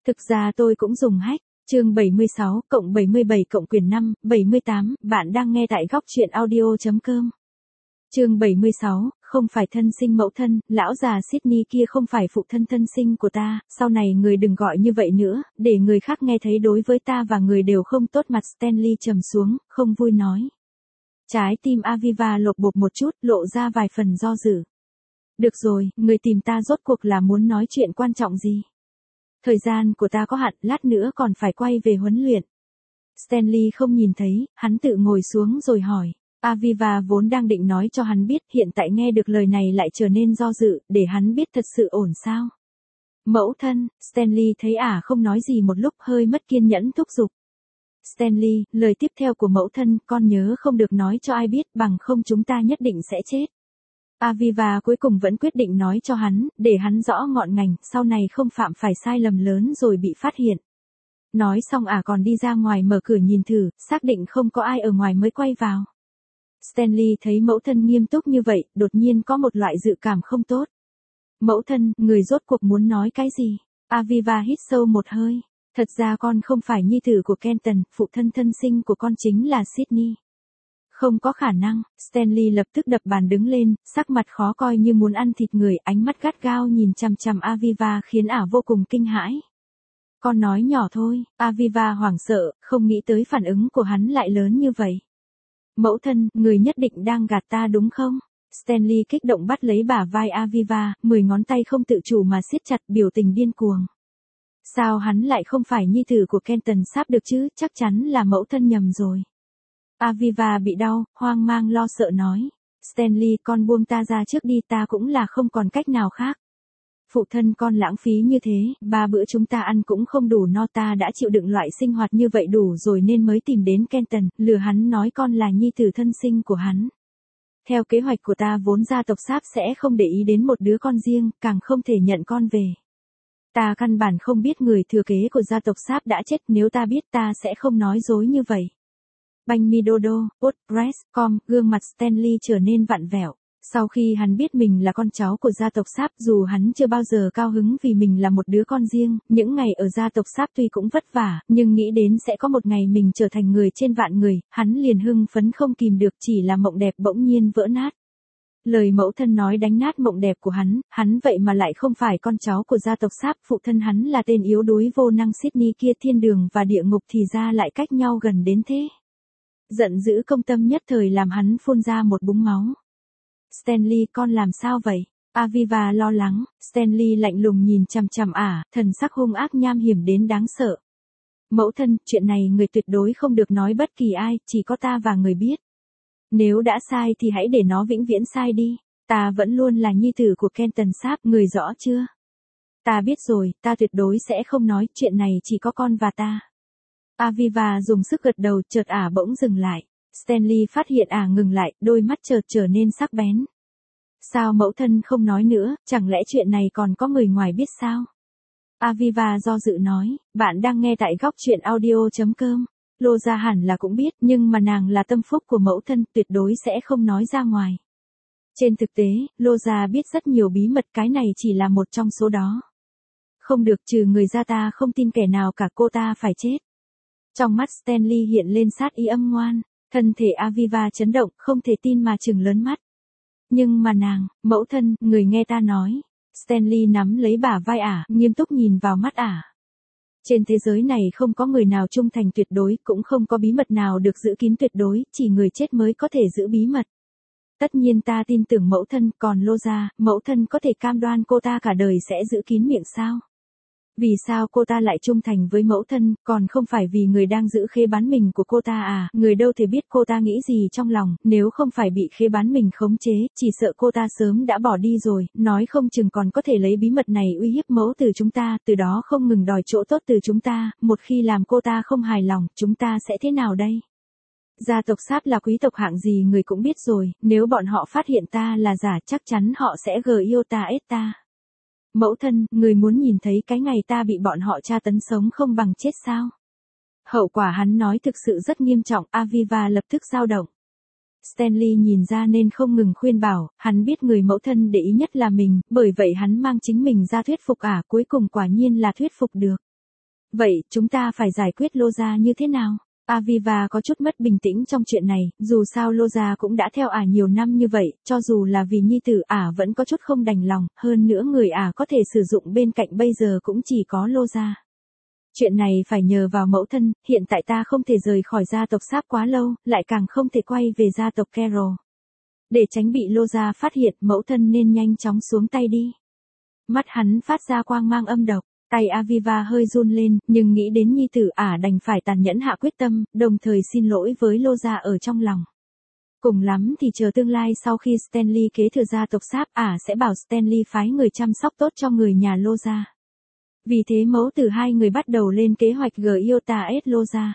Thực ra tôi cũng dùng hack. Chương 76 cộng 77 cộng quyển 5, 78, bạn đang nghe tại góc truyện audio.com. Chương 76, không phải thân sinh mẫu thân, lão già Sydney kia không phải phụ thân thân sinh của ta, sau này người đừng gọi như vậy nữa, để người khác nghe thấy đối với ta và người đều không tốt. Mặt Stanley trầm xuống, không vui nói. Trái tim Aviva lột bột một chút, lộ ra vài phần do dự. Được rồi, người tìm ta rốt cuộc là muốn nói chuyện quan trọng gì? Thời gian của ta có hạn, lát nữa còn phải quay về huấn luyện. Stanley không nhìn thấy, hắn tự ngồi xuống rồi hỏi. Aviva vốn đang định nói cho hắn biết, hiện tại nghe được lời này lại trở nên do dự, để hắn biết thật sự ổn sao. Mẫu thân, Stanley thấy không nói gì một lúc, hơi mất kiên nhẫn thúc giục. Stanley, lời tiếp theo của mẫu thân, con nhớ không được nói cho ai biết, bằng không chúng ta nhất định sẽ chết. Aviva cuối cùng vẫn quyết định nói cho hắn, để hắn rõ ngọn ngành, sau này không phạm phải sai lầm lớn rồi bị phát hiện. Nói xong còn đi ra ngoài mở cửa nhìn thử, xác định không có ai ở ngoài mới quay vào. Stanley thấy mẫu thân nghiêm túc như vậy, đột nhiên có một loại dự cảm không tốt. Mẫu thân, người rốt cuộc muốn nói cái gì? Aviva hít sâu một hơi. Thật ra con không phải nhi tử của Kenton, phụ thân thân sinh của con chính là Sydney. Không có khả năng, Stanley lập tức đập bàn đứng lên, sắc mặt khó coi như muốn ăn thịt người, ánh mắt gắt gao nhìn chằm chằm Aviva khiến vô cùng kinh hãi. Con nói nhỏ thôi, Aviva hoảng sợ, không nghĩ tới phản ứng của hắn lại lớn như vậy. Mẫu thân, người nhất định đang gạt ta đúng không? Stanley kích động bắt lấy bả vai Aviva, 10 ngón tay không tự chủ mà siết chặt, biểu tình điên cuồng. Sao hắn lại không phải nhi tử của Kenton sắp được chứ, chắc chắn là mẫu thân nhầm rồi. Aviva bị đau, hoang mang lo sợ nói. Stanley, con buông ta ra trước đi, ta cũng là không còn cách nào khác. Phụ thân con lãng phí như thế, 3 bữa chúng ta ăn cũng không đủ no, ta đã chịu đựng loại sinh hoạt như vậy đủ rồi nên mới tìm đến Kenton, lừa hắn nói con là nhi tử thân sinh của hắn. Theo kế hoạch của ta vốn gia tộc Sáp sẽ không để ý đến một đứa con riêng, càng không thể nhận con về. Ta căn bản không biết người thừa kế của gia tộc Sáp đã chết, nếu ta biết ta sẽ không nói dối như vậy. Banh mi dodo, Postpress.com, gương mặt Stanley trở nên vặn vẹo. Sau khi hắn biết mình là con cháu của gia tộc Sáp, dù hắn chưa bao giờ cao hứng vì mình là một đứa con riêng, những ngày ở gia tộc Sáp tuy cũng vất vả, nhưng nghĩ đến sẽ có một ngày mình trở thành người trên vạn người, hắn liền hưng phấn không kìm được, chỉ là mộng đẹp bỗng nhiên vỡ nát. Lời mẫu thân nói đánh nát mộng đẹp của hắn vậy mà lại không phải con cháu của gia tộc Sáp, phụ thân hắn là tên yếu đuối vô năng Sydney kia, thiên đường và địa ngục thì ra lại cách nhau gần đến thế. Giận dữ công tâm nhất thời làm hắn phun ra một búng máu. Stanley, con làm sao vậy? Aviva lo lắng, Stanley lạnh lùng nhìn chằm chằm thần sắc hung ác nham hiểm đến đáng sợ. Mẫu thân, chuyện này người tuyệt đối không được nói bất kỳ ai, chỉ có ta và người biết. Nếu đã sai thì hãy để nó vĩnh viễn sai đi, ta vẫn luôn là nhi tử của Kenton Sáp, người rõ chưa? Ta biết rồi, ta tuyệt đối sẽ không nói, chuyện này chỉ có con và ta. Aviva dùng sức gật đầu, chợt bỗng dừng lại. Stanley phát hiện ngừng lại, đôi mắt chợt trở nên sắc bén. Sao mẫu thân không nói nữa, chẳng lẽ chuyện này còn có người ngoài biết sao? Aviva do dự nói, bạn đang nghe tại góc truyện audio.com. Loza hẳn là cũng biết, nhưng mà nàng là tâm phúc của mẫu thân, tuyệt đối sẽ không nói ra ngoài. Trên thực tế, Loza biết rất nhiều bí mật, cái này chỉ là một trong số đó. Không được, trừ người ra ta không tin kẻ nào cả, cô ta phải chết. Trong mắt Stanley hiện lên sát ý âm ngoan, thân thể Aviva chấn động, không thể tin mà trừng lớn mắt. Nhưng mà nàng, mẫu thân, người nghe ta nói. Stanley nắm lấy bả vai nghiêm túc nhìn vào mắt Trên thế giới này không có người nào trung thành tuyệt đối, cũng không có bí mật nào được giữ kín tuyệt đối, chỉ người chết mới có thể giữ bí mật. Tất nhiên ta tin tưởng mẫu thân, còn Loza, mẫu thân có thể cam đoan cô ta cả đời sẽ giữ kín miệng sao? Vì sao cô ta lại trung thành với mẫu thân, còn không phải vì người đang giữ khế bán mình của cô ta người đâu thể biết cô ta nghĩ gì trong lòng, nếu không phải bị khế bán mình khống chế, chỉ sợ cô ta sớm đã bỏ đi rồi, nói không chừng còn có thể lấy bí mật này uy hiếp mẫu từ chúng ta, từ đó không ngừng đòi chỗ tốt từ chúng ta, một khi làm cô ta không hài lòng, chúng ta sẽ thế nào đây? Gia tộc Sáp là quý tộc hạng gì người cũng biết rồi, nếu bọn họ phát hiện ta là giả chắc chắn họ sẽ yêu ta ết ta. Mẫu thân, người muốn nhìn thấy cái ngày ta bị bọn họ tra tấn sống không bằng chết sao? Hậu quả hắn nói thực sự rất nghiêm trọng, Aviva lập tức dao động. Stanley nhìn ra nên không ngừng khuyên bảo, hắn biết người mẫu thân để ý nhất là mình, bởi vậy hắn mang chính mình ra thuyết phục cuối cùng quả nhiên là thuyết phục được. Vậy, chúng ta phải giải quyết Lô gia như thế nào? Aviva có chút mất bình tĩnh trong chuyện này, dù sao Lô gia cũng đã theo ả nhiều năm như vậy, cho dù là vì nhi tử ả vẫn có chút không đành lòng, hơn nữa người ả có thể sử dụng bên cạnh bây giờ cũng chỉ có Lô gia. Chuyện này phải nhờ vào mẫu thân, hiện tại ta không thể rời khỏi gia tộc Sáp quá lâu, lại càng không thể quay về gia tộc Carol. Để tránh bị Lô gia phát hiện, mẫu thân nên nhanh chóng xuống tay đi. Mắt hắn phát ra quang mang âm độc. Tay Aviva hơi run lên, nhưng nghĩ đến nhi tử ả đành phải tàn nhẫn hạ quyết tâm, đồng thời xin lỗi với Lô gia ở trong lòng. Cùng lắm thì chờ tương lai sau khi Stanley kế thừa gia tộc Sáp, ả sẽ bảo Stanley phái người chăm sóc tốt cho người nhà Lô gia. Vì thế mẫu tử hai người bắt đầu lên kế hoạch Giota S Lô gia.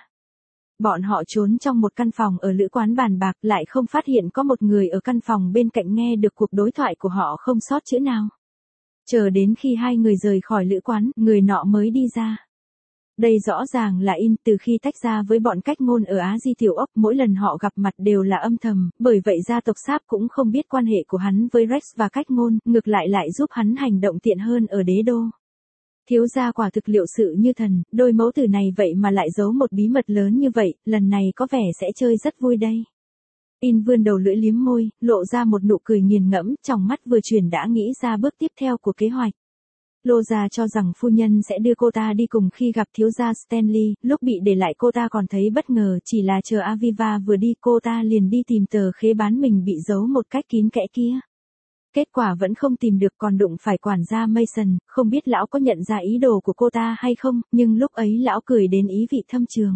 Bọn họ trốn trong một căn phòng ở lữ quán bàn bạc, lại không phát hiện có một người ở căn phòng bên cạnh nghe được cuộc đối thoại của họ không sót chữ nào. Chờ đến khi hai người rời khỏi lữ quán, người nọ mới đi ra. Đây rõ ràng là In, từ khi tách ra với bọn cách ngôn ở Á Di Tiểu Ốc, mỗi lần họ gặp mặt đều là âm thầm, bởi vậy gia tộc Sáp cũng không biết quan hệ của hắn với Rex và cách ngôn, ngược lại giúp hắn hành động tiện hơn ở đế đô. Thiếu gia quả thực liệu sự như thần, đôi mẫu tử này vậy mà lại giấu một bí mật lớn như vậy, lần này có vẻ sẽ chơi rất vui đây. In vươn đầu lưỡi liếm môi, lộ ra một nụ cười nghiền ngẫm, trong mắt vừa chuyển đã nghĩ ra bước tiếp theo của kế hoạch. Lô gia cho rằng phu nhân sẽ đưa cô ta đi cùng khi gặp thiếu gia Stanley, lúc bị để lại cô ta còn thấy bất ngờ, chỉ là chờ Aviva vừa đi cô ta liền đi tìm tờ khế bán mình bị giấu một cách kín kẽ kia. Kết quả vẫn không tìm được, còn đụng phải quản gia Mason, không biết lão có nhận ra ý đồ của cô ta hay không, nhưng lúc ấy lão cười đến ý vị thâm trường.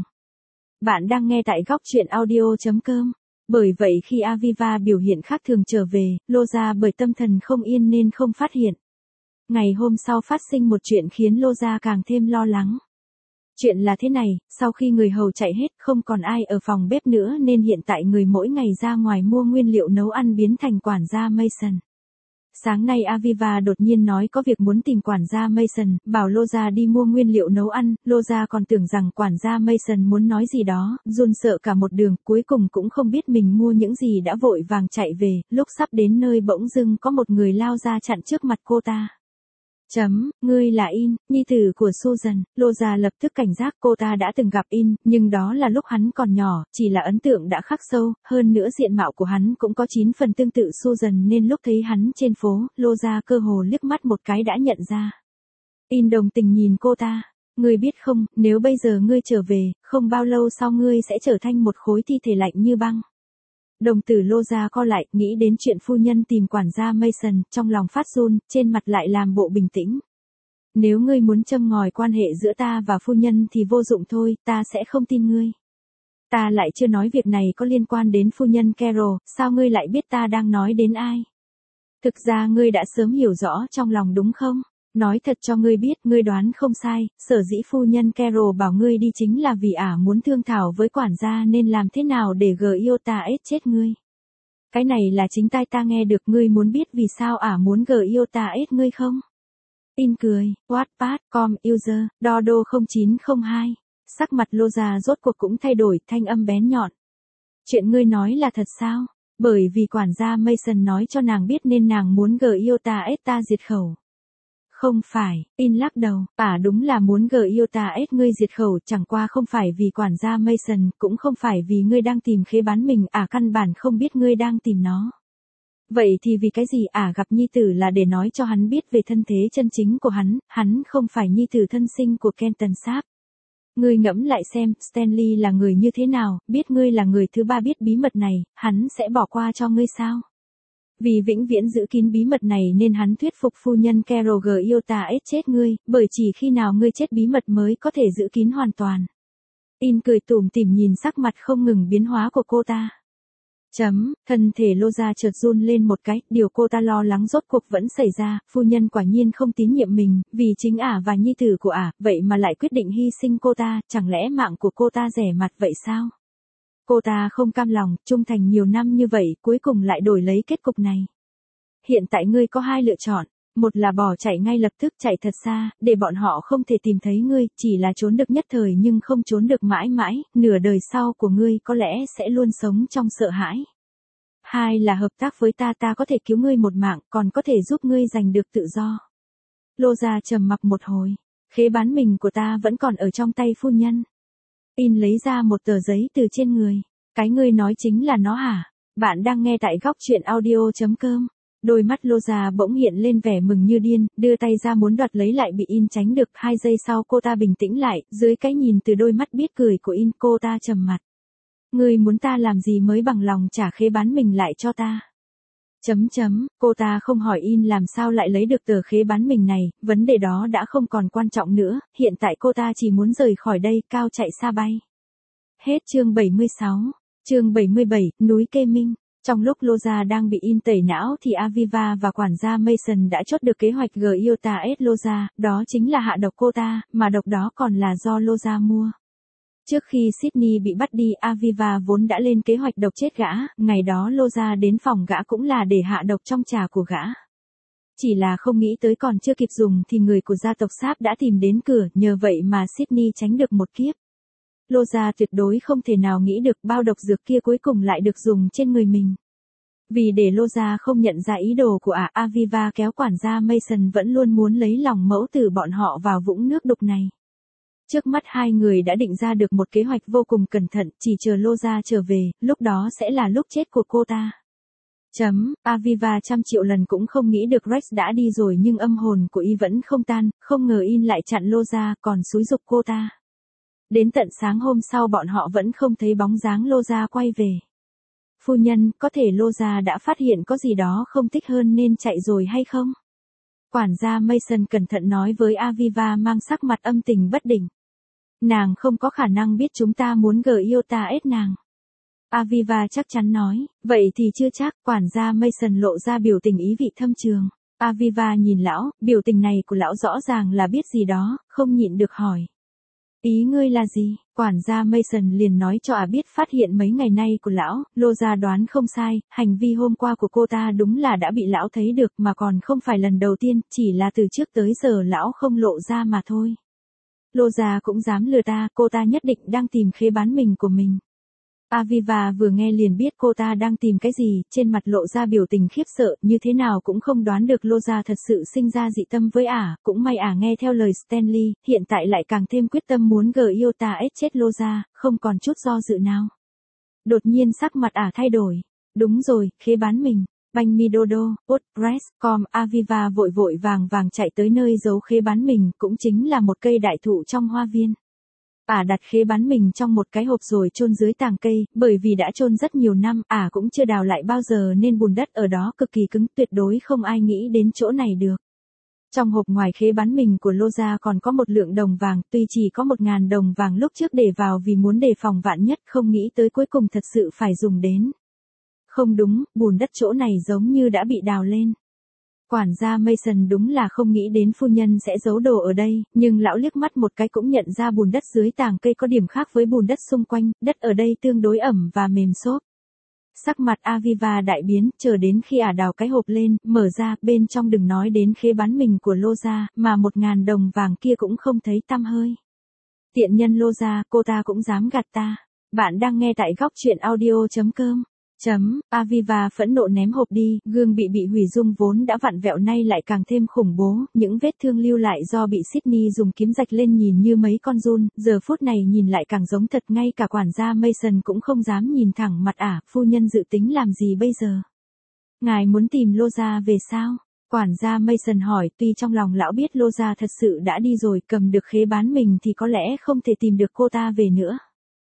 Bạn đang nghe tại góc truyện audio.com. Bởi vậy khi Aviva biểu hiện khác thường trở về, Lô gia bởi tâm thần không yên nên không phát hiện. Ngày hôm sau phát sinh một chuyện khiến Lô gia càng thêm lo lắng. Chuyện là thế này, sau khi người hầu chạy hết, không còn ai ở phòng bếp nữa nên hiện tại người mỗi ngày ra ngoài mua nguyên liệu nấu ăn biến thành quản gia Mason. Sáng nay Aviva đột nhiên nói có việc muốn tìm quản gia Mason, bảo Lô gia đi mua nguyên liệu nấu ăn, Lô gia còn tưởng rằng quản gia Mason muốn nói gì đó, run sợ cả một đường, cuối cùng cũng không biết mình mua những gì đã vội vàng chạy về, lúc sắp đến nơi bỗng dưng có một người lao ra chặn trước mặt cô ta. Ngươi là In, nhi tử của Susan. Lô gia lập tức cảnh giác, cô ta đã từng gặp In, nhưng đó là lúc hắn còn nhỏ, chỉ là ấn tượng đã khắc sâu, hơn nữa diện mạo của hắn cũng có 9 phần tương tự Susan nên lúc thấy hắn trên phố, Lô gia cơ hồ liếc mắt một cái đã nhận ra. In đồng tình nhìn cô ta. Ngươi biết không, nếu bây giờ ngươi trở về, không bao lâu sau ngươi sẽ trở thành một khối thi thể lạnh như băng. Đồng tử Lô gia co lại, nghĩ đến chuyện phu nhân tìm quản gia Mason, trong lòng phát run, trên mặt lại làm bộ bình tĩnh. Nếu ngươi muốn châm ngòi quan hệ giữa ta và phu nhân thì vô dụng thôi, ta sẽ không tin ngươi. Ta lại chưa nói việc này có liên quan đến phu nhân Carol, sao ngươi lại biết ta đang nói đến ai? Thực ra ngươi đã sớm hiểu rõ trong lòng đúng không? Nói thật cho ngươi biết, ngươi đoán không sai, sở dĩ phu nhân Carol bảo ngươi đi chính là vì ả muốn thương thảo với quản gia nên làm thế nào để Giota S chết ngươi. Cái này là chính tai ta nghe được, ngươi muốn biết vì sao ả muốn Giota S ngươi không? In cười, Wattpad.com user, Dodo 0902. Sắc mặt Lô gia rốt cuộc cũng thay đổi, thanh âm bén nhọn. Chuyện ngươi nói là thật sao? Bởi vì quản gia Mason nói cho nàng biết nên nàng muốn Giota S ta diệt khẩu. Không phải, In lắc đầu, đúng là muốn Giota S ngươi diệt khẩu, chẳng qua không phải vì quản gia Mason, cũng không phải vì ngươi đang tìm khế bán mình, căn bản không biết ngươi đang tìm nó. Vậy thì vì cái gì gặp nhi tử là để nói cho hắn biết về thân thế chân chính của hắn không phải nhi tử thân sinh của Kenton Sáp. Ngươi ngẫm lại xem, Stanley là người như thế nào, biết ngươi là người thứ ba biết bí mật này, hắn sẽ bỏ qua cho ngươi sao? Vì vĩnh viễn giữ kín bí mật này nên hắn thuyết phục phu nhân Carol Giota S chết ngươi, bởi chỉ khi nào ngươi chết bí mật mới có thể giữ kín hoàn toàn. In cười tủm tỉm nhìn sắc mặt không ngừng biến hóa của cô ta. Thân thể Lô gia chợt run lên một cái, điều cô ta lo lắng rốt cuộc vẫn xảy ra, phu nhân quả nhiên không tín nhiệm mình, vì chính ả và nhi tử của ả, vậy mà lại quyết định hy sinh cô ta, chẳng lẽ mạng của cô ta rẻ mặt vậy sao? Cô ta không cam lòng, trung thành nhiều năm như vậy, cuối cùng lại đổi lấy kết cục này. Hiện tại ngươi có hai lựa chọn, một là bỏ chạy ngay lập tức, chạy thật xa, để bọn họ không thể tìm thấy ngươi, chỉ là trốn được nhất thời nhưng không trốn được mãi mãi, nửa đời sau của ngươi có lẽ sẽ luôn sống trong sợ hãi. Hai là hợp tác với ta có thể cứu ngươi một mạng, còn có thể giúp ngươi giành được tự do. Lô gia trầm mặc một hồi. khế bán mình của ta vẫn còn ở trong tay phu nhân. In lấy ra một tờ giấy từ trên người. Cái ngươi nói chính là nó hả? Bạn đang nghe tại góc truyện audio.com. Đôi mắt Loza bỗng hiện lên vẻ mừng như điên, đưa tay ra muốn đoạt lấy lại bị In tránh được. 2 giây sau cô ta bình tĩnh lại, dưới cái nhìn từ đôi mắt biết cười của In cô ta trầm mặt. Ngươi muốn ta làm gì mới bằng lòng trả khế bán mình lại cho ta? Cô ta không hỏi In làm sao lại lấy được tờ khế bán mình này, vấn đề đó đã không còn quan trọng nữa, hiện tại cô ta chỉ muốn rời khỏi đây, cao chạy xa bay. Hết chương 76. Chương 77, núi Kê Minh. Trong lúc Loza đang bị In tẩy não thì Aviva và quản gia Mason đã chốt được kế hoạch Giota S Loza, đó chính là hạ độc cô ta, mà độc đó còn là do Loza mua. Trước khi Sydney bị bắt đi, Aviva vốn đã lên kế hoạch độc chết gã, ngày đó Loza đến phòng gã cũng là để hạ độc trong trà của gã. Chỉ là không nghĩ tới còn chưa kịp dùng thì người của gia tộc Sáp đã tìm đến cửa, nhờ vậy mà Sydney tránh được một kiếp. Loza tuyệt đối không thể nào nghĩ được bao độc dược kia cuối cùng lại được dùng trên người mình. Vì để Loza không nhận ra ý đồ của Aviva kéo quản gia Mason vẫn luôn muốn lấy lòng mẫu tử bọn họ vào vũng nước đục này. Trước mắt hai người đã định ra được một kế hoạch vô cùng cẩn thận, chỉ chờ Loza trở về, lúc đó sẽ là lúc chết của cô ta. Aviva 100 triệu lần cũng không nghĩ được Rex đã đi rồi nhưng âm hồn của y vẫn không tan, không ngờ In lại chặn Loza còn xúi giục cô ta. Đến tận sáng hôm sau bọn họ vẫn không thấy bóng dáng Loza quay về. Phu nhân, có thể Loza đã phát hiện có gì đó không thích hơn nên chạy rồi hay không? Quản gia Mason cẩn thận nói với Aviva mang sắc mặt âm tình bất định. Nàng không có khả năng biết chúng ta muốn Giota S nàng. Aviva chắc chắn nói, vậy thì chưa chắc. Quản gia Mason lộ ra biểu tình ý vị thâm trường. Aviva nhìn lão, biểu tình này của lão rõ ràng là biết gì đó, không nhịn được hỏi. Ý ngươi là gì? Quản gia Mason liền nói cho biết phát hiện mấy ngày nay của lão, Loza đoán không sai, hành vi hôm qua của cô ta đúng là đã bị lão thấy được mà còn không phải lần đầu tiên, chỉ là từ trước tới giờ lão không lộ ra mà thôi. Loza cũng dám lừa ta, cô ta nhất định đang tìm khế bán mình của mình. Aviva vừa nghe liền biết cô ta đang tìm cái gì, trên mặt lộ ra biểu tình khiếp sợ, như thế nào cũng không đoán được Loza thật sự sinh ra dị tâm với cũng may nghe theo lời Stanley, hiện tại lại càng thêm quyết tâm muốn Giota S chết Loza, không còn chút do dự nào. Đột nhiên sắc mặt thay đổi. Đúng rồi, khế bán mình. Banh mi đô đô, Press.com, Aviva vội vội vàng vàng chạy tới nơi giấu khế bán mình, cũng chính là một cây đại thụ trong hoa viên. Đặt khế bán mình trong một cái hộp rồi chôn dưới tàng cây, bởi vì đã chôn rất nhiều năm, cũng chưa đào lại bao giờ nên bùn đất ở đó cực kỳ cứng, tuyệt đối không ai nghĩ đến chỗ này được. Trong hộp ngoài khế bán mình của Loza còn có 1 lượng đồng vàng, tuy chỉ có 1.000 đồng vàng lúc trước để vào vì muốn đề phòng vạn nhất, không nghĩ tới cuối cùng thật sự phải dùng đến. Không đúng, bùn đất chỗ này giống như đã bị đào lên. Quản gia Mason đúng là không nghĩ đến phu nhân sẽ giấu đồ ở đây, nhưng lão liếc mắt một cái cũng nhận ra bùn đất dưới tàng cây có điểm khác với bùn đất xung quanh, đất ở đây tương đối ẩm và mềm xốp. Sắc mặt Aviva đại biến, chờ đến khi đào cái hộp lên, mở ra, bên trong đừng nói đến khế bán mình của Loza, mà 1.000 đồng vàng kia cũng không thấy tăm hơi. Tiện nhân Loza, cô ta cũng dám gạt ta. Bạn đang nghe tại góc truyện audio.com. Aviva phẫn nộ ném hộp đi, gương bị hủy dung vốn đã vặn vẹo nay lại càng thêm khủng bố, những vết thương lưu lại do bị Sydney dùng kiếm rạch lên nhìn như mấy con giun, giờ phút này nhìn lại càng giống thật, ngay cả quản gia Mason cũng không dám nhìn thẳng mặt phu nhân dự tính làm gì bây giờ? Ngài muốn tìm Loza về sao? Quản gia Mason hỏi, tuy trong lòng lão biết Loza thật sự đã đi rồi, cầm được khế bán mình thì có lẽ không thể tìm được cô ta về nữa.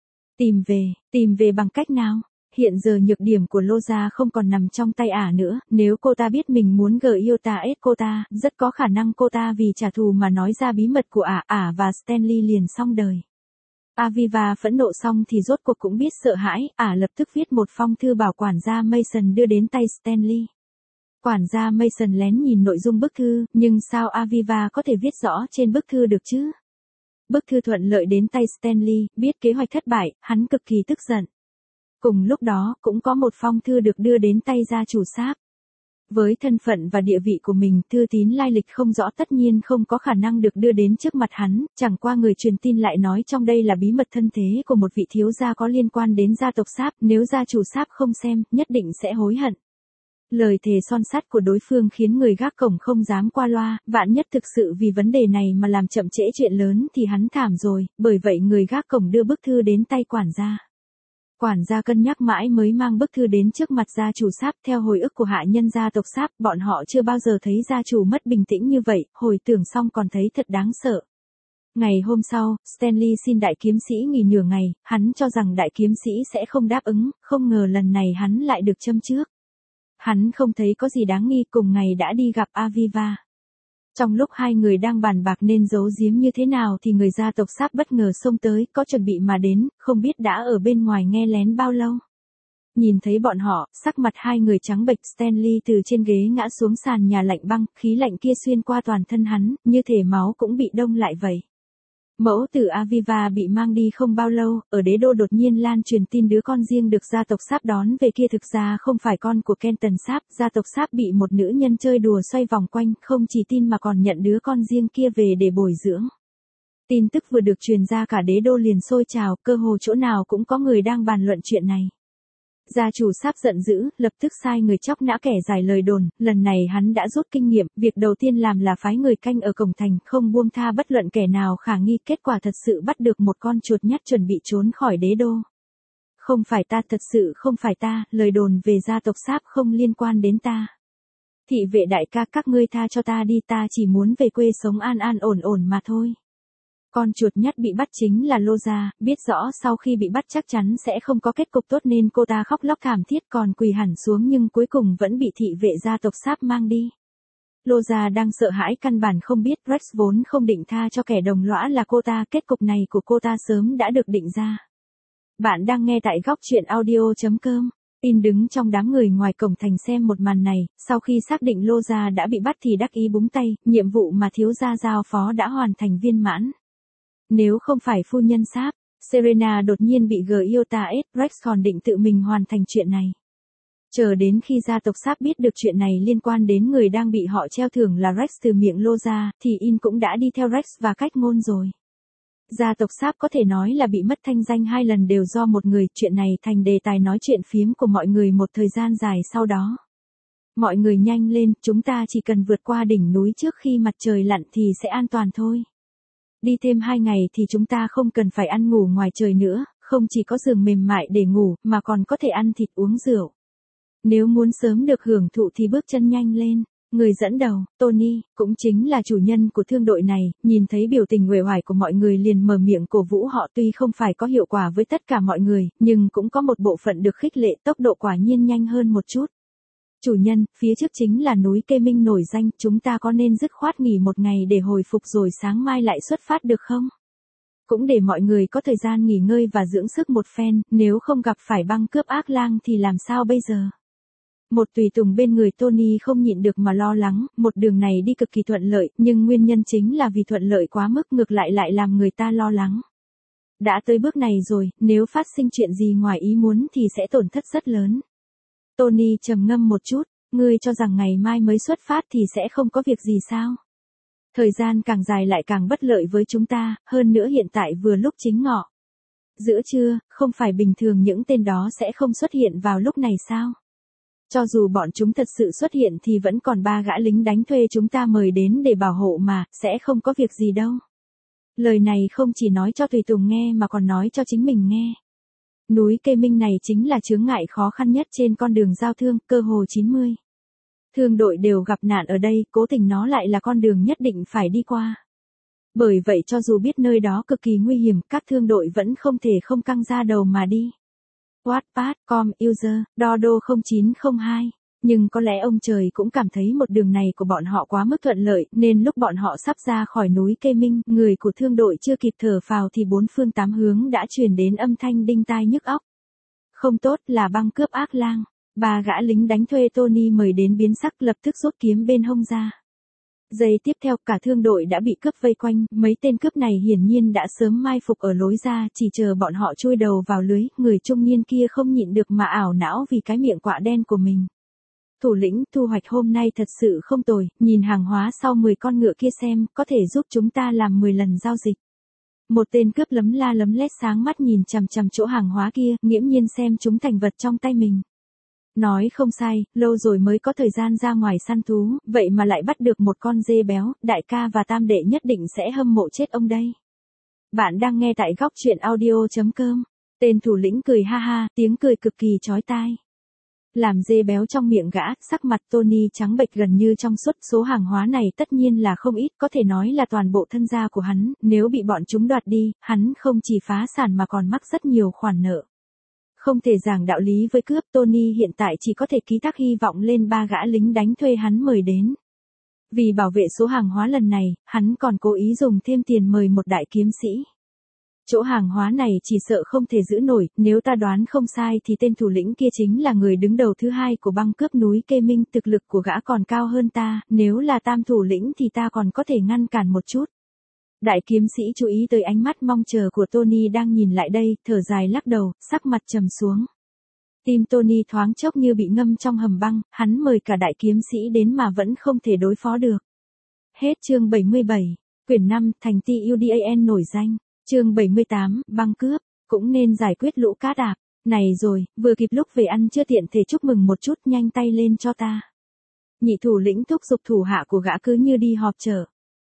Tìm về bằng cách nào? Hiện giờ nhược điểm của Loza không còn nằm trong tay nữa, nếu cô ta biết mình muốn Giota S cô ta, rất có khả năng cô ta vì trả thù mà nói ra bí mật của và Stanley liền xong đời. Aviva phẫn nộ xong thì rốt cuộc cũng biết sợ hãi, lập tức viết một phong thư bảo quản gia Mason đưa đến tay Stanley. Quản gia Mason lén nhìn nội dung bức thư, nhưng sao Aviva có thể viết rõ trên bức thư được chứ? Bức thư thuận lợi đến tay Stanley, biết kế hoạch thất bại, hắn cực kỳ tức giận. Cùng lúc đó, cũng có một phong thư được đưa đến tay gia chủ Sáp. Với thân phận và địa vị của mình, thư tín lai lịch không rõ tất nhiên không có khả năng được đưa đến trước mặt hắn, chẳng qua người truyền tin lại nói trong đây là bí mật thân thế của một vị thiếu gia có liên quan đến gia tộc Sáp, nếu gia chủ Sáp không xem, nhất định sẽ hối hận. Lời thề son sắt của đối phương khiến người gác cổng không dám qua loa, vạn nhất thực sự vì vấn đề này mà làm chậm trễ chuyện lớn thì hắn thảm rồi, bởi vậy người gác cổng đưa bức thư đến tay quản gia. Quản gia cân nhắc mãi mới mang bức thư đến trước mặt gia chủ Sáp. Theo hồi ức của hạ nhân gia tộc Sáp, bọn họ chưa bao giờ thấy gia chủ mất bình tĩnh như vậy, hồi tưởng xong còn thấy thật đáng sợ. Ngày hôm sau, Stanley xin đại kiếm sĩ nghỉ nửa ngày, hắn cho rằng đại kiếm sĩ sẽ không đáp ứng, không ngờ lần này hắn lại được châm trước. Hắn không thấy có gì đáng nghi, cùng ngày đã đi gặp Aviva. Trong lúc hai người đang bàn bạc nên giấu giếm như thế nào thì người gia tộc Sáp bất ngờ xông tới, có chuẩn bị mà đến, không biết đã ở bên ngoài nghe lén bao lâu. Nhìn thấy bọn họ, sắc mặt hai người trắng bệch. Stanley từ trên ghế ngã xuống sàn nhà lạnh băng, khí lạnh kia xuyên qua toàn thân hắn, như thể máu cũng bị đông lại vậy. Mẫu tử Aviva bị mang đi không bao lâu, ở đế đô đột nhiên lan truyền tin đứa con riêng được gia tộc Sáp đón về kia thực ra không phải con của Kenton Sáp. Gia tộc Sáp bị một nữ nhân chơi đùa xoay vòng quanh, không chỉ tin mà còn nhận đứa con riêng kia về để bồi dưỡng. Tin tức vừa được truyền ra cả đế đô liền sôi trào, cơ hồ chỗ nào cũng có người đang bàn luận chuyện này. Gia chủ Sáp giận dữ, lập tức sai người chóc nã kẻ giải lời đồn. Lần này hắn đã rút kinh nghiệm, việc đầu tiên làm là phái người canh ở cổng thành, không buông tha bất luận kẻ nào khả nghi. Kết quả thật sự bắt được một con chuột nhắt chuẩn bị trốn khỏi đế đô. Không phải ta, thật sự không phải ta, lời đồn về gia tộc Sáp không liên quan đến ta. Thị vệ đại ca, các ngươi tha cho ta đi, ta chỉ muốn về quê sống an an ổn ổn mà thôi. Con chuột nhắt bị bắt chính là Loza, biết rõ sau khi bị bắt chắc chắn sẽ không có kết cục tốt nên cô ta khóc lóc thảm thiết còn quỳ hẳn xuống nhưng cuối cùng vẫn bị thị vệ gia tộc Sáp mang đi. Loza đang sợ hãi căn bản không biết Rex vốn không định tha cho kẻ đồng lõa là cô ta, kết cục này của cô ta sớm đã được định ra. Bạn đang nghe tại góc truyện audio.com. Tin đứng trong đám người ngoài cổng thành xem một màn này, sau khi xác định Loza đã bị bắt thì đắc ý búng tay, nhiệm vụ mà thiếu gia giao phó đã hoàn thành viên mãn. Nếu không phải phu nhân Sáp, Serena đột nhiên bị Giota S. Rex còn định tự mình hoàn thành chuyện này. Chờ đến khi gia tộc Sáp biết được chuyện này liên quan đến người đang bị họ treo thưởng là Rex từ miệng Loza, thì In cũng đã đi theo Rex và cách ngôn rồi. Gia tộc Sáp có thể nói là bị mất thanh danh 2 lần đều do một người, chuyện này thành đề tài nói chuyện phiếm của mọi người một thời gian dài sau đó. Mọi người nhanh lên, chúng ta chỉ cần vượt qua đỉnh núi trước khi mặt trời lặn thì sẽ an toàn thôi. Đi thêm 2 ngày thì chúng ta không cần phải ăn ngủ ngoài trời nữa, không chỉ có giường mềm mại để ngủ, mà còn có thể ăn thịt uống rượu. Nếu muốn sớm được hưởng thụ thì bước chân nhanh lên. Người dẫn đầu, Tony, cũng chính là chủ nhân của thương đội này, nhìn thấy biểu tình uể oải của mọi người liền mở miệng cổ vũ họ, tuy không phải có hiệu quả với tất cả mọi người, nhưng cũng có một bộ phận được khích lệ, tốc độ quả nhiên nhanh hơn một chút. Chủ nhân, phía trước chính là núi Kê Minh nổi danh, chúng ta có nên dứt khoát nghỉ một ngày để hồi phục rồi sáng mai lại xuất phát được không? Cũng để mọi người có thời gian nghỉ ngơi và dưỡng sức một phen, nếu không gặp phải băng cướp ác lang thì làm sao bây giờ? Một tùy tùng bên người Tony không nhịn được mà lo lắng, một đường này đi cực kỳ thuận lợi, nhưng nguyên nhân chính là vì thuận lợi quá mức ngược lại làm người ta lo lắng. Đã tới bước này rồi, nếu phát sinh chuyện gì ngoài ý muốn thì sẽ tổn thất rất lớn. Tony trầm ngâm một chút, ngươi cho rằng ngày mai mới xuất phát thì sẽ không có việc gì sao? Thời gian càng dài lại càng bất lợi với chúng ta, hơn nữa hiện tại vừa lúc chính ngọ. Giữa trưa, không phải bình thường những tên đó sẽ không xuất hiện vào lúc này sao? Cho dù bọn chúng thật sự xuất hiện thì vẫn còn 3 gã lính đánh thuê chúng ta mời đến để bảo hộ mà, sẽ không có việc gì đâu. Lời này không chỉ nói cho tùy tùng nghe mà còn nói cho chính mình nghe. Núi Kê Minh này chính là chướng ngại khó khăn nhất trên con đường giao thương, cơ hồ 90. Thương đội đều gặp nạn ở đây, cố tình nó lại là con đường nhất định phải đi qua. Bởi vậy cho dù biết nơi đó cực kỳ nguy hiểm, các thương đội vẫn không thể không căng ra đầu mà đi. Wattpad.com user, Dodo 0902. Nhưng có lẽ ông trời cũng cảm thấy một đường này của bọn họ quá mức thuận lợi, nên lúc bọn họ sắp ra khỏi núi Kê Minh, người của thương đội chưa kịp thở phào thì 4 phương 8 hướng đã truyền đến âm thanh đinh tai nhức óc. Không tốt, là băng cướp ác lang. 3 gã lính đánh thuê Tony mời đến biến sắc, lập tức rút kiếm bên hông ra. Giây tiếp theo cả thương đội đã bị cướp vây quanh, mấy tên cướp này hiển nhiên đã sớm mai phục ở lối ra, chỉ chờ bọn họ chui đầu vào lưới, người trung niên kia không nhịn được mà ảo não vì cái miệng quạ đen của mình. Thủ lĩnh, thu hoạch hôm nay thật sự không tồi, nhìn hàng hóa sau 10 con ngựa kia xem, có thể giúp chúng ta làm 10 lần giao dịch. Một tên cướp lấm la lấm lét sáng mắt nhìn chằm chằm chỗ hàng hóa kia, nghiễm nhiên xem chúng thành vật trong tay mình. Nói không sai, lâu rồi mới có thời gian ra ngoài săn thú, vậy mà lại bắt được một con dê béo, đại ca và tam đệ nhất định sẽ hâm mộ chết ông đây. Bạn đang nghe tại góc truyện audio.com. Tên thủ lĩnh cười ha ha, tiếng cười cực kỳ chói tai. Làm dê béo trong miệng gã, sắc mặt Tony trắng bệch gần như trong suốt. Số hàng hóa này tất nhiên là không ít, có thể nói là toàn bộ thân gia của hắn, nếu bị bọn chúng đoạt đi, hắn không chỉ phá sản mà còn mắc rất nhiều khoản nợ. Không thể giảng đạo lý với cướp, Tony hiện tại chỉ có thể ký thác hy vọng lên 3 gã lính đánh thuê hắn mời đến. Vì bảo vệ số hàng hóa lần này, hắn còn cố ý dùng thêm tiền mời một đại kiếm sĩ. Chỗ hàng hóa này chỉ sợ không thể giữ nổi, nếu ta đoán không sai thì tên thủ lĩnh kia chính là người đứng đầu thứ hai của băng cướp núi Kê Minh, thực lực của gã còn cao hơn ta, nếu là tam thủ lĩnh thì ta còn có thể ngăn cản một chút. Đại kiếm sĩ chú ý tới ánh mắt mong chờ của Tony đang nhìn lại đây, thở dài lắc đầu, sắc mặt trầm xuống. Tim Tony thoáng chốc như bị ngâm trong hầm băng, hắn mời cả đại kiếm sĩ đến mà vẫn không thể đối phó được. Hết chương 77, quyển 5, thành ti UDAN nổi danh. Chương 78, băng cướp, cũng nên giải quyết lũ cát ạp. Này rồi, vừa kịp lúc về ăn chưa tiện thể chúc mừng một chút, nhanh tay lên cho ta. Nhị thủ lĩnh thúc giục thủ hạ của gã cứ như đi họp chợ.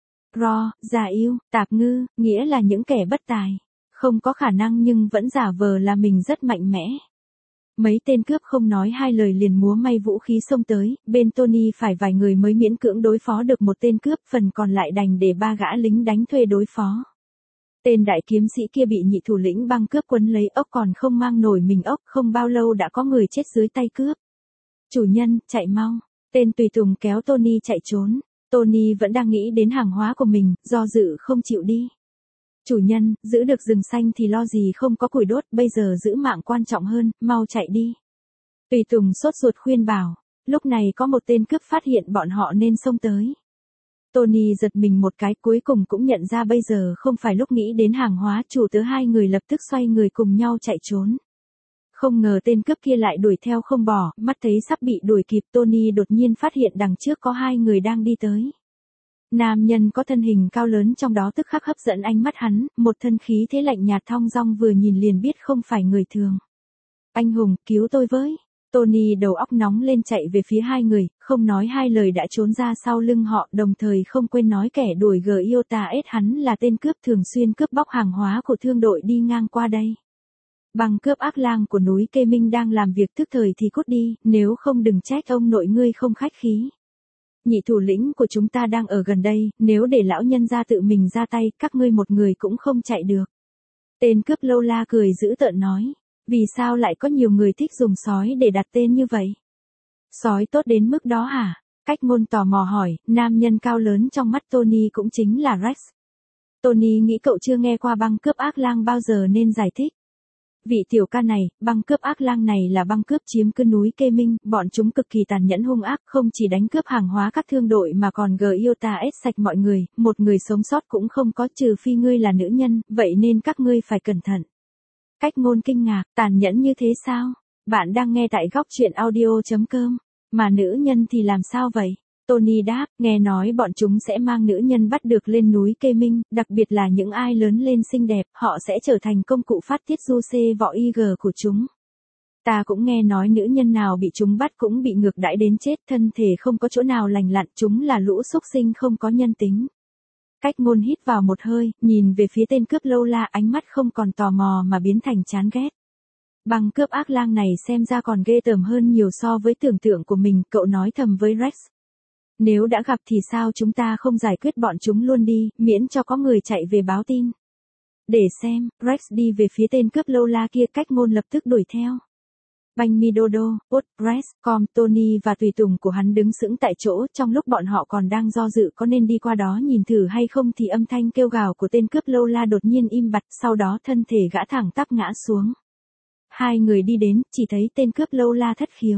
Già yêu, tạp ngư, nghĩa là những kẻ bất tài. Không có khả năng nhưng vẫn giả vờ là mình rất mạnh mẽ. Mấy tên cướp không nói hai lời liền múa may vũ khí xông tới, bên Tony phải vài người mới miễn cưỡng đối phó được một tên cướp, phần còn lại đành để 3 gã lính đánh thuê đối phó. Tên đại kiếm sĩ kia bị nhị thủ lĩnh băng cướp quấn lấy ốc còn không mang nổi mình ốc, không bao lâu đã có người chết dưới tay cướp. Chủ nhân, chạy mau. Tên tùy tùng kéo Tony chạy trốn. Tony vẫn đang nghĩ đến hàng hóa của mình, do dự không chịu đi. Chủ nhân, giữ được rừng xanh thì lo gì không có củi đốt, bây giờ giữ mạng quan trọng hơn, mau chạy đi. Tùy tùng sốt ruột khuyên bảo. Lúc này có một tên cướp phát hiện bọn họ nên xông tới. Tony giật mình một cái, cuối cùng cũng nhận ra bây giờ không phải lúc nghĩ đến hàng hóa, chủ tớ hai người lập tức xoay người cùng nhau chạy trốn. Không ngờ tên cướp kia lại đuổi theo không bỏ, mắt thấy sắp bị đuổi kịp, Tony đột nhiên phát hiện đằng trước có 2 người đang đi tới. Nam nhân có thân hình cao lớn trong đó tức khắc hấp dẫn ánh mắt hắn, một thân khí thế lạnh nhạt thong dong vừa nhìn liền biết không phải người thường. Anh hùng, cứu tôi với. Tony đầu óc nóng lên chạy về phía 2 người, không nói hai lời đã trốn ra sau lưng họ, đồng thời không quên nói kẻ đuổi Giotas hắn là tên cướp thường xuyên cướp bóc hàng hóa của thương đội đi ngang qua đây. Băng cướp ác lang của núi Kê Minh đang làm việc tức thời thì cút đi, nếu không đừng trách ông nội ngươi không khách khí. Nhị thủ lĩnh của chúng ta đang ở gần đây, nếu để lão nhân ra tự mình ra tay, các ngươi một người cũng không chạy được. Tên cướp lâu la cười dữ tợn nói. Vì sao lại có nhiều người thích dùng sói để đặt tên như vậy? Sói tốt đến mức đó hả? Cách ngôn tò mò hỏi, nam nhân cao lớn trong mắt Tony cũng chính là Rex. Tony nghĩ cậu chưa nghe qua băng cướp ác lang bao giờ nên giải thích. Vị tiểu ca này, băng cướp ác lang này là băng cướp chiếm cứ núi Kê Minh, bọn chúng cực kỳ tàn nhẫn hung ác, không chỉ đánh cướp hàng hóa các thương đội mà còn Giotas sạch mọi người, một người sống sót cũng không có, trừ phi ngươi là nữ nhân, vậy nên các ngươi phải cẩn thận. Cách ngôn kinh ngạc, tàn nhẫn như thế sao? Bạn đang nghe tại góc truyện audio.com. Mà nữ nhân thì làm sao vậy? Tony đáp, nghe nói bọn chúng sẽ mang nữ nhân bắt được lên núi Kê Minh, đặc biệt là những ai lớn lên xinh đẹp, họ sẽ trở thành công cụ phát tiết du xê vọ IG của chúng. Ta cũng nghe nói nữ nhân nào bị chúng bắt cũng bị ngược đãi đến chết, thân thể không có chỗ nào lành lặn, chúng là lũ xúc sinh không có nhân tính. Cách ngôn hít vào một hơi, nhìn về phía tên cướp lâu la, ánh mắt không còn tò mò mà biến thành chán ghét. Băng cướp ác lang này xem ra còn ghê tởm hơn nhiều so với tưởng tượng của mình, cậu nói thầm với Rex. Nếu đã gặp thì sao chúng ta không giải quyết bọn chúng luôn đi, miễn cho có người chạy về báo tin. Để xem, Rex đi về phía tên cướp lâu la kia, cách ngôn lập tức đuổi theo. Banh mi đô đô, Rex, Tony và tùy tùng của hắn đứng sững tại chỗ, trong lúc bọn họ còn đang do dự có nên đi qua đó nhìn thử hay không thì âm thanh kêu gào của tên cướp lâu la đột nhiên im bặt, sau đó thân thể gã thẳng tắp ngã xuống. 2 người đi đến, chỉ thấy tên cướp lâu la thất khiếu.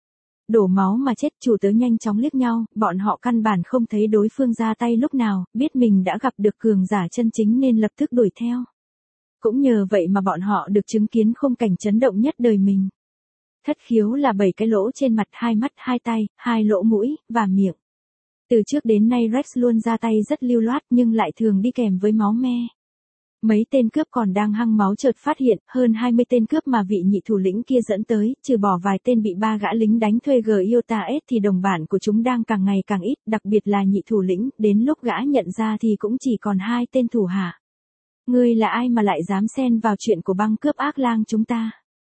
Đổ máu mà chết, chủ tớ nhanh chóng liếc nhau, bọn họ căn bản không thấy đối phương ra tay lúc nào, biết mình đã gặp được cường giả chân chính nên lập tức đuổi theo. Cũng nhờ vậy mà bọn họ được chứng kiến khung cảnh chấn động nhất đời mình. Thất khiếu là 7 cái lỗ trên mặt, 2 mắt, 2 tay, 2 lỗ mũi, và miệng. Từ trước đến nay Rex luôn ra tay rất lưu loát nhưng lại thường đi kèm với máu me. Mấy tên cướp còn đang hăng máu chợt phát hiện, hơn 20 tên cướp mà vị nhị thủ lĩnh kia dẫn tới, trừ bỏ vài tên bị ba gã lính đánh thuê Giota S thì đồng bạn của chúng đang càng ngày càng ít, đặc biệt là nhị thủ lĩnh, đến lúc gã nhận ra thì cũng chỉ còn 2 tên thủ hạ. Ngươi là ai mà lại dám xen vào chuyện của băng cướp ác lang chúng ta?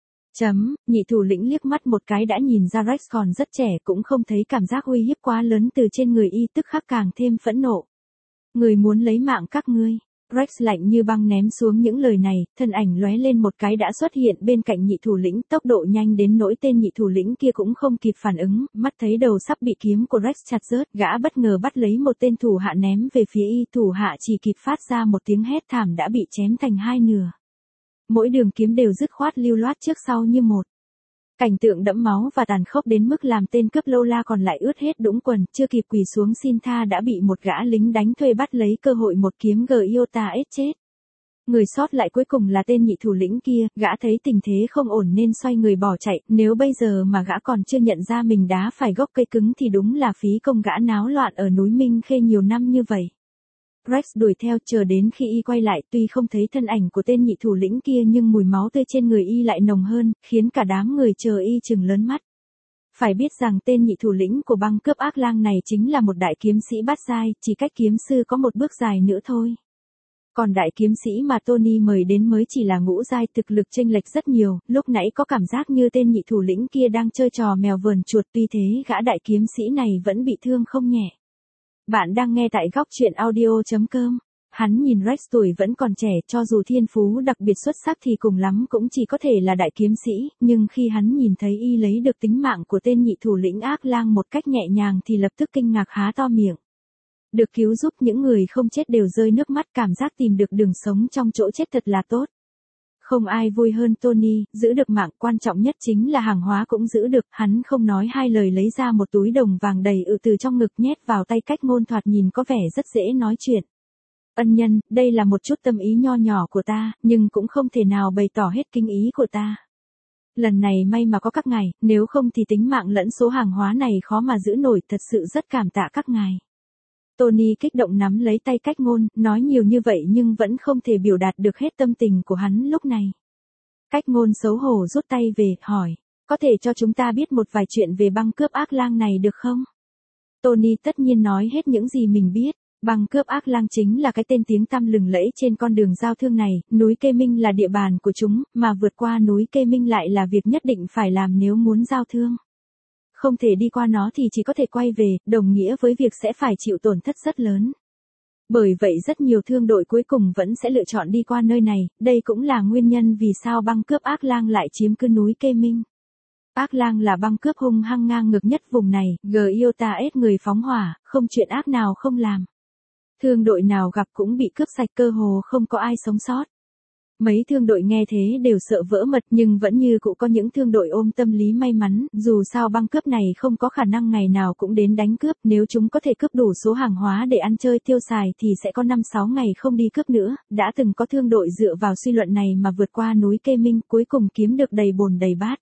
Nhị thủ lĩnh liếc mắt một cái đã nhìn ra Rex còn rất trẻ, cũng không thấy cảm giác uy hiếp quá lớn từ trên người y, tức khắc càng thêm phẫn nộ. Người muốn lấy mạng các ngươi. Rex lạnh như băng ném xuống những lời này, thân ảnh lóe lên một cái đã xuất hiện bên cạnh nhị thủ lĩnh, tốc độ nhanh đến nỗi tên nhị thủ lĩnh kia cũng không kịp phản ứng, mắt thấy đầu sắp bị kiếm của Rex chặt rớt, gã bất ngờ bắt lấy một tên thủ hạ ném về phía y, thủ hạ chỉ kịp phát ra một tiếng hét thảm đã bị chém thành hai nửa. Mỗi đường kiếm đều dứt khoát lưu loát trước sau như một. Cảnh tượng đẫm máu và tàn khốc đến mức làm tên cướp lâu la còn lại ướt hết đũng quần, chưa kịp quỳ xuống xin tha đã bị một gã lính đánh thuê bắt lấy cơ hội một kiếm Giota S chết. Người sót lại cuối cùng là tên nhị thủ lĩnh kia, gã thấy tình thế không ổn nên xoay người bỏ chạy, nếu bây giờ mà gã còn chưa nhận ra mình đá phải gốc cây cứng thì đúng là phí công gã náo loạn ở núi Minh Khê nhiều năm như vậy. Rex đuổi theo chờ đến khi y quay lại, tuy không thấy thân ảnh của tên nhị thủ lĩnh kia nhưng mùi máu tươi trên người y lại nồng hơn, khiến cả đám người chờ y trừng lớn mắt. Phải biết rằng tên nhị thủ lĩnh của băng cướp ác lang này chính là một đại kiếm sĩ bát giai, chỉ cách kiếm sư có một bước dài nữa thôi. Còn đại kiếm sĩ mà Tony mời đến mới chỉ là ngũ giai, thực lực chênh lệch rất nhiều, lúc nãy có cảm giác như tên nhị thủ lĩnh kia đang chơi trò mèo vờn chuột, tuy thế gã đại kiếm sĩ này vẫn bị thương không nhẹ. Bạn đang nghe tại góc truyện audio.com. Hắn nhìn Rex tuổi vẫn còn trẻ, cho dù thiên phú đặc biệt xuất sắc thì cùng lắm cũng chỉ có thể là đại kiếm sĩ, nhưng khi hắn nhìn thấy y lấy được tính mạng của tên nhị thủ lĩnh ác lang một cách nhẹ nhàng thì lập tức kinh ngạc há to miệng. Được cứu giúp những người không chết đều rơi nước mắt, cảm giác tìm được đường sống trong chỗ chết thật là tốt. Không ai vui hơn Tony, giữ được mạng, quan trọng nhất chính là hàng hóa cũng giữ được, hắn không nói hai lời lấy ra một túi đồng vàng đầy từ trong ngực nhét vào tay Cách Ngôn, thoạt nhìn có vẻ rất dễ nói chuyện. Ân nhân, đây là một chút tâm ý nho nhỏ của ta, nhưng cũng không thể nào bày tỏ hết kinh ý của ta. Lần này may mà có các ngài, nếu không thì tính mạng lẫn số hàng hóa này khó mà giữ nổi, thật sự rất cảm tạ các ngài. Tony kích động nắm lấy tay Cách Ngôn, nói nhiều như vậy nhưng vẫn không thể biểu đạt được hết tâm tình của hắn lúc này. Cách Ngôn xấu hổ rút tay về, hỏi, có thể cho chúng ta biết một vài chuyện về băng cướp ác lang này được không? Tony tất nhiên nói hết những gì mình biết. Băng cướp ác lang chính là cái tên tiếng tăm lừng lẫy trên con đường giao thương này, núi Kê Minh là địa bàn của chúng, mà vượt qua núi Kê Minh lại là việc nhất định phải làm nếu muốn giao thương. Không thể đi qua nó thì chỉ có thể quay về, đồng nghĩa với việc sẽ phải chịu tổn thất rất lớn. Bởi vậy rất nhiều thương đội cuối cùng vẫn sẽ lựa chọn đi qua nơi này, đây cũng là nguyên nhân vì sao băng cướp ác lang lại chiếm cứ núi Kê Minh. Ác lang là băng cướp hung hăng ngang ngược nhất vùng này, Giota S người phóng hỏa, không chuyện ác nào không làm. Thương đội nào gặp cũng bị cướp sạch, cơ hồ không có ai sống sót. Mấy thương đội nghe thế đều sợ vỡ mật, nhưng vẫn như cũ có những thương đội ôm tâm lý may mắn, dù sao băng cướp này không có khả năng ngày nào cũng đến đánh cướp, nếu chúng có thể cướp đủ số hàng hóa để ăn chơi tiêu xài thì sẽ có 5-6 ngày không đi cướp nữa, đã từng có thương đội dựa vào suy luận này mà vượt qua núi Kê Minh, cuối cùng kiếm được đầy bồn đầy bát.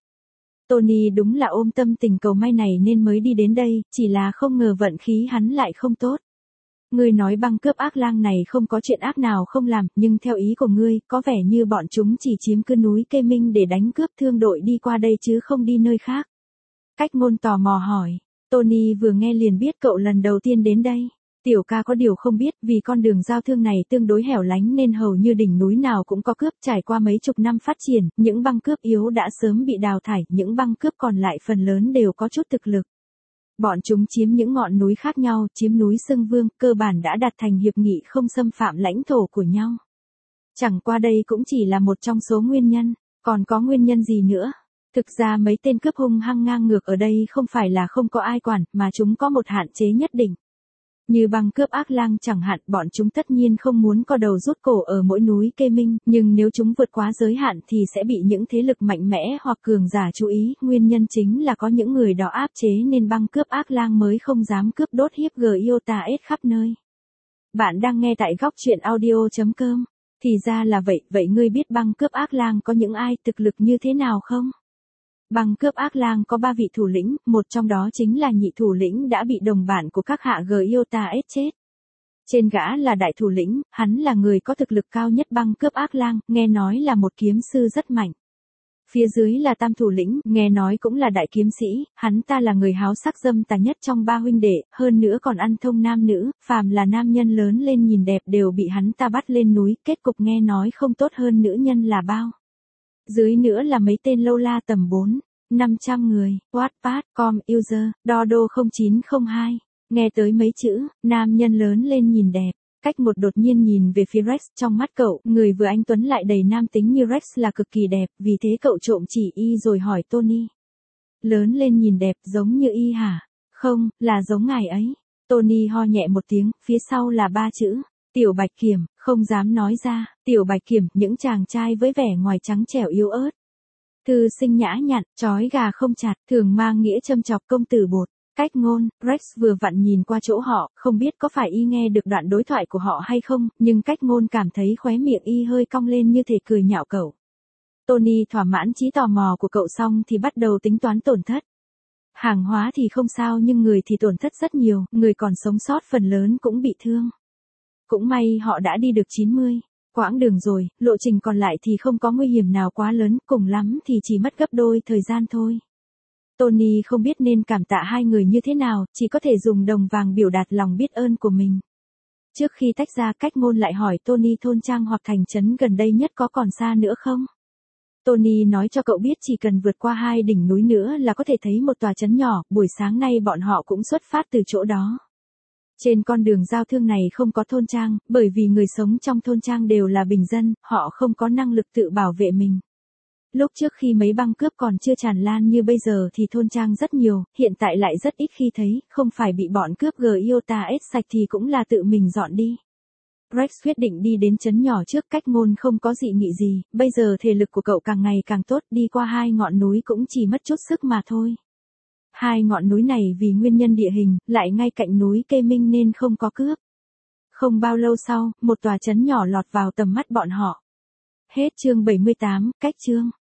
Tony đúng là ôm tâm tình cầu may này nên mới đi đến đây, chỉ là không ngờ vận khí hắn lại không tốt. Ngươi nói băng cướp ác lang này không có chuyện ác nào không làm, nhưng theo ý của ngươi, có vẻ như bọn chúng chỉ chiếm cứ núi Kê Minh để đánh cướp, thương đội đi qua đây chứ không đi nơi khác. Cách Ngôn tò mò hỏi. Tony vừa nghe liền biết cậu lần đầu tiên đến đây. Tiểu ca có điều không biết, vì con đường giao thương này tương đối hẻo lánh nên hầu như đỉnh núi nào cũng có cướp, trải qua mấy chục năm phát triển, những băng cướp yếu đã sớm bị đào thải, những băng cướp còn lại phần lớn đều có chút thực lực. Bọn chúng chiếm những ngọn núi khác nhau, chiếm núi Sưng Vương, cơ bản đã đạt thành hiệp nghị không xâm phạm lãnh thổ của nhau. Chẳng qua đây cũng chỉ là một trong số nguyên nhân, còn có nguyên nhân gì nữa? Thực ra mấy tên cướp hung hăng ngang ngược ở đây không phải là không có ai quản, mà chúng có một hạn chế nhất định. Như băng cướp ác lang chẳng hạn, bọn chúng tất nhiên không muốn co đầu rút cổ ở mỗi núi Kê Minh, nhưng nếu chúng vượt quá giới hạn thì sẽ bị những thế lực mạnh mẽ hoặc cường giả chú ý, nguyên nhân chính là có những người đó áp chế nên băng cướp ác lang mới không dám cướp đốt hiếp Giota S khắp nơi. Bạn đang nghe tại góc truyện audio.com. Thì ra là vậy, vậy ngươi biết băng cướp ác lang có những ai, thực lực như thế nào không? Băng cướp ác lang có 3 vị thủ lĩnh, một trong đó chính là nhị thủ lĩnh đã bị đồng bạn của các hạ Giota S chết. Trên gã là đại thủ lĩnh, hắn là người có thực lực cao nhất băng cướp Ác Lang, nghe nói là một kiếm sư rất mạnh. Phía dưới là tam thủ lĩnh, nghe nói cũng là đại kiếm sĩ, hắn ta là người háo sắc dâm tà nhất trong ba huynh đệ, hơn nữa còn ăn thông nam nữ, phàm là nam nhân lớn lên nhìn đẹp đều bị hắn ta bắt lên núi, kết cục nghe nói không tốt hơn nữ nhân là bao. Dưới nữa là mấy tên lâu la tầm 400-500 người, Wattpad, com, user, Dodo 0902. Nghe tới mấy chữ, nam nhân lớn lên nhìn đẹp. Cách một đột nhiên nhìn về phía Rex, trong mắt cậu, người vừa anh tuấn lại đầy nam tính như Rex là cực kỳ đẹp, vì thế cậu trộm chỉ y rồi hỏi Tony. Lớn lên nhìn đẹp giống như y hả? Không, là giống ngài ấy. Tony ho nhẹ một tiếng, phía sau là 3 chữ. Tiểu Bạch Kiểm, không dám nói ra, Tiểu Bạch Kiểm, những chàng trai với vẻ ngoài trắng trẻo yếu ớt. Thư sinh nhã nhặn, trói gà không chặt, thường mang nghĩa châm chọc công tử bột. Cách ngôn, Rex vừa vặn nhìn qua chỗ họ, không biết có phải y nghe được đoạn đối thoại của họ hay không, nhưng cách ngôn cảm thấy khóe miệng y hơi cong lên như thể cười nhạo cậu. Tony thỏa mãn trí tò mò của cậu xong thì bắt đầu tính toán tổn thất. Hàng hóa thì không sao nhưng người thì tổn thất rất nhiều, người còn sống sót phần lớn cũng bị thương. Cũng may họ đã đi được 90 quãng đường rồi, lộ trình còn lại thì không có nguy hiểm nào quá lớn, cùng lắm thì chỉ mất gấp đôi thời gian thôi. Tony không biết nên cảm tạ hai người như thế nào, chỉ có thể dùng đồng vàng biểu đạt lòng biết ơn của mình. Trước khi tách ra, cách ngôn lại hỏi Tony thôn trang hoặc thành trấn gần đây nhất có còn xa nữa không? Tony nói cho cậu biết chỉ cần vượt qua 2 đỉnh núi nữa là có thể thấy một tòa trấn nhỏ, buổi sáng nay bọn họ cũng xuất phát từ chỗ đó. Trên con đường giao thương này không có thôn trang, bởi vì người sống trong thôn trang đều là bình dân, họ không có năng lực tự bảo vệ mình. Lúc trước khi mấy băng cướp còn chưa tràn lan như bây giờ thì thôn trang rất nhiều, hiện tại lại rất ít khi thấy, không phải bị bọn cướp Giota ết sạch thì cũng là tự mình dọn đi. Rex quyết định đi đến trấn nhỏ trước, cách ngôn không có dị nghị gì, bây giờ thể lực của cậu càng ngày càng tốt, đi qua 2 ngọn núi cũng chỉ mất chút sức mà thôi. 2 ngọn núi này vì nguyên nhân địa hình, lại ngay cạnh núi Kê Minh nên không có cướp. Không bao lâu sau, một tòa trấn nhỏ lọt vào tầm mắt bọn họ. Hết chương 78, cách chương.